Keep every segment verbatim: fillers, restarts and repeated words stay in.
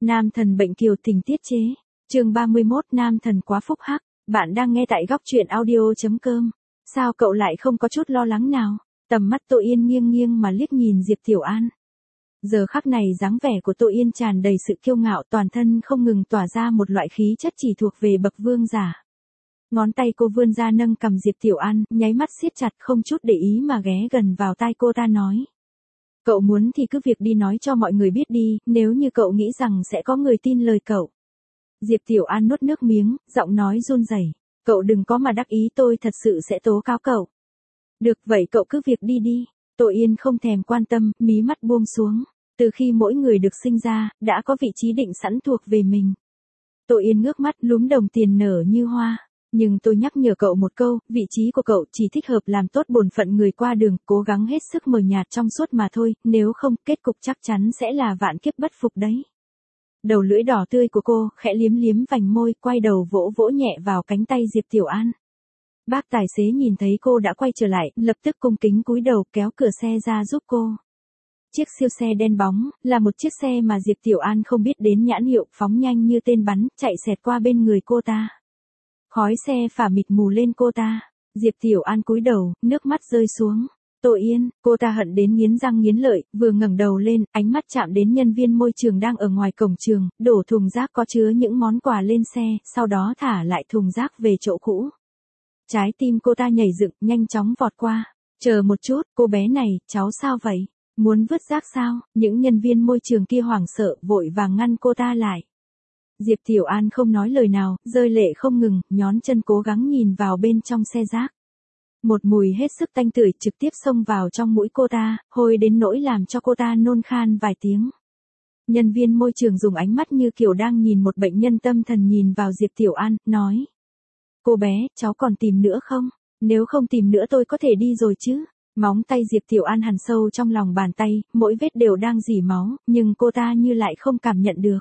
Nam thần bệnh kiều tình tiết chế. Chương ba mươi mốt Nam thần quá phúc hắc. Bạn đang nghe tại góc truyện audio chấm com. Sao cậu lại không có chút lo lắng nào? Tầm mắt Tô Yên nghiêng nghiêng mà liếc nhìn Diệp Tiểu An. Giờ khắc này dáng vẻ của Tô Yên tràn đầy sự kiêu ngạo, toàn thân không ngừng tỏa ra một loại khí chất chỉ thuộc về bậc vương giả. Ngón tay cô vươn ra nâng cầm Diệp Tiểu An, nháy mắt siết chặt không chút để ý mà ghé gần vào tai cô ta nói. Cậu muốn thì cứ việc đi nói cho mọi người biết đi, nếu như cậu nghĩ rằng sẽ có người tin lời cậu. Diệp Tiểu An nuốt nước miếng, giọng nói run rẩy. Cậu đừng có mà đắc ý, tôi thật sự sẽ tố cáo cậu. Được vậy cậu cứ việc đi đi. Tô Yên không thèm quan tâm, mí mắt buông xuống. Từ khi mỗi người được sinh ra, đã có vị trí định sẵn thuộc về mình. Tô Yên ngước mắt, lúm đồng tiền nở như hoa. Nhưng tôi nhắc nhở cậu một câu, vị trí của cậu chỉ thích hợp làm tốt bổn phận người qua đường, cố gắng hết sức mờ nhạt trong suốt mà thôi, nếu không, kết cục chắc chắn sẽ là vạn kiếp bất phục đấy. Đầu lưỡi đỏ tươi của cô, khẽ liếm liếm vành môi, quay đầu vỗ vỗ nhẹ vào cánh tay Diệp Tiểu An. Bác tài xế nhìn thấy cô đã quay trở lại, lập tức cung kính cúi đầu kéo cửa xe ra giúp cô. Chiếc siêu xe đen bóng, là một chiếc xe mà Diệp Tiểu An không biết đến nhãn hiệu, phóng nhanh như tên bắn, chạy xẹt qua bên người cô ta. Khói xe phả mịt mù lên cô ta. Diệp Tiểu An cúi đầu, nước mắt rơi xuống. Tô Yên, cô ta hận đến nghiến răng nghiến lợi, vừa ngẩng đầu lên, ánh mắt chạm đến nhân viên môi trường đang ở ngoài cổng trường, đổ thùng rác có chứa những món quà lên xe, sau đó thả lại thùng rác về chỗ cũ. Trái tim cô ta nhảy dựng, nhanh chóng vọt qua. Chờ một chút, cô bé này, cháu sao vậy? Muốn vứt rác sao? Những nhân viên môi trường kia hoảng sợ, vội vàng ngăn cô ta lại. Diệp Tiểu An không nói lời nào, rơi lệ không ngừng, nhón chân cố gắng nhìn vào bên trong xe rác. Một mùi hết sức tanh tưởi trực tiếp xông vào trong mũi cô ta, hôi đến nỗi làm cho cô ta nôn khan vài tiếng. Nhân viên môi trường dùng ánh mắt như kiểu đang nhìn một bệnh nhân tâm thần nhìn vào Diệp Tiểu An, nói. Cô bé, cháu còn tìm nữa không? Nếu không tìm nữa tôi có thể đi rồi chứ? Móng tay Diệp Tiểu An hằn sâu trong lòng bàn tay, mỗi vết đều đang rỉ máu, nhưng cô ta như lại không cảm nhận được.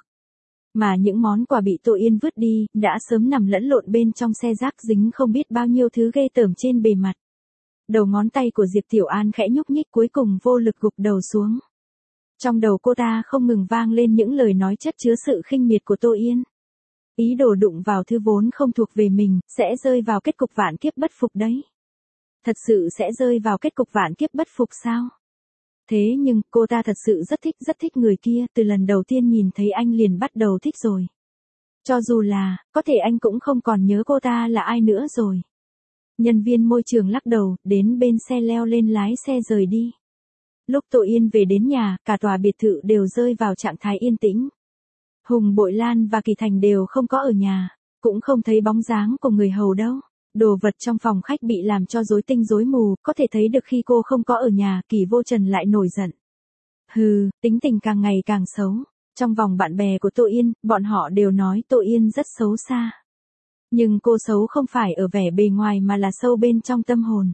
Mà những món quà bị Tô Yên vứt đi, đã sớm nằm lẫn lộn bên trong xe rác dính không biết bao nhiêu thứ ghê tởm trên bề mặt. Đầu ngón tay của Diệp Tiểu An khẽ nhúc nhích cuối cùng vô lực gục đầu xuống. Trong đầu cô ta không ngừng vang lên những lời nói chất chứa sự khinh miệt của Tô Yên. Ý đồ đụng vào thứ vốn không thuộc về mình, sẽ rơi vào kết cục vạn kiếp bất phục đấy. Thật sự sẽ rơi vào kết cục vạn kiếp bất phục sao? Thế nhưng, cô ta thật sự rất thích rất thích người kia, từ lần đầu tiên nhìn thấy anh liền bắt đầu thích rồi. Cho dù là, có thể anh cũng không còn nhớ cô ta là ai nữa rồi. Nhân viên môi trường lắc đầu, đến bên xe leo lên lái xe rời đi. Lúc Tô Yên về đến nhà, cả tòa biệt thự đều rơi vào trạng thái yên tĩnh. Hùng Bội Lan và Kỳ Thành đều không có ở nhà, cũng không thấy bóng dáng của người hầu đâu. Đồ vật trong phòng khách bị làm cho rối tinh rối mù, có thể thấy được khi cô không có ở nhà, Kỳ Vô Trần lại nổi giận. Hừ, tính tình càng ngày càng xấu. Trong vòng bạn bè của Tô Yên, bọn họ đều nói Tô Yên rất xấu xa. Nhưng cô xấu không phải ở vẻ bề ngoài mà là sâu bên trong tâm hồn.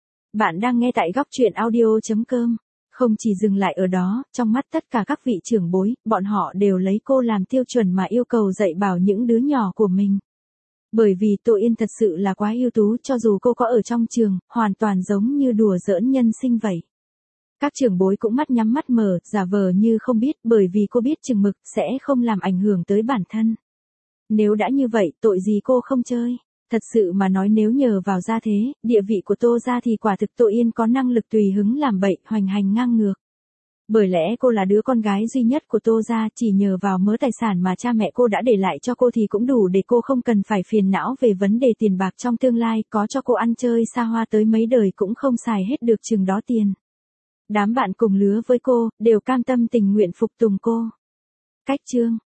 Bạn đang nghe tại góc truyện audio chấm com. Không chỉ dừng lại ở đó, trong mắt tất cả các vị trưởng bối, bọn họ đều lấy cô làm tiêu chuẩn mà yêu cầu dạy bảo những đứa nhỏ của mình. Bởi vì Tô Yên thật sự là quá ưu tú, cho dù cô có ở trong trường, hoàn toàn giống như đùa giỡn nhân sinh vậy. Các trưởng bối cũng mắt nhắm mắt mở, giả vờ như không biết, bởi vì cô biết chừng mực, sẽ không làm ảnh hưởng tới bản thân. Nếu đã như vậy, tội gì cô không chơi. Thật sự mà nói, nếu nhờ vào gia thế, địa vị của Tô gia thì quả thực Tô Yên có năng lực tùy hứng làm bậy, hoành hành ngang ngược. Bởi lẽ cô là đứa con gái duy nhất của Tô gia, chỉ nhờ vào mớ tài sản mà cha mẹ cô đã để lại cho cô thì cũng đủ để cô không cần phải phiền não về vấn đề tiền bạc trong tương lai, có cho cô ăn chơi xa hoa tới mấy đời cũng không xài hết được chừng đó tiền. Đám bạn cùng lứa với cô, đều cam tâm tình nguyện phục tùng cô. Cách chương